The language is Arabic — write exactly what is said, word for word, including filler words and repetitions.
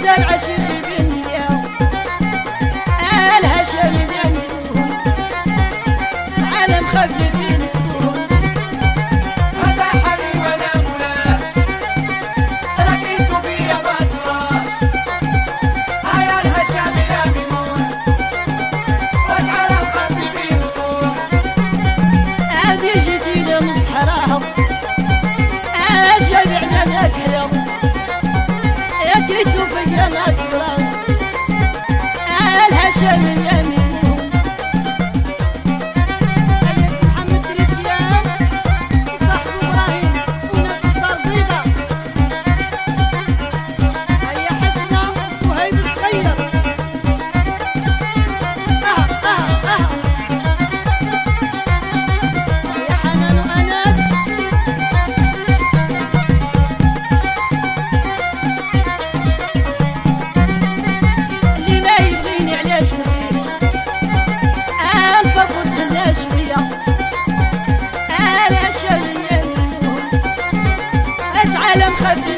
العشيق بالنية الهشام اليمين عالم خفي فين تكون هذا حبيب وانا مولاه ركيتو بيا بطراه هيا الهشام اليمين وعالم خفي فين تكون هذه جيتينا من الصحراء جايبعنا ماكلة كيتو فيا ما تبرا الهشام اليمين الياس محمد دريسيان وصاحبو ابراهيم وناس الدار البيضا هيا حسنة وصهيب الصغير اه اه اه هيا حنان وانس شوية العشا اليمين عالم خفيف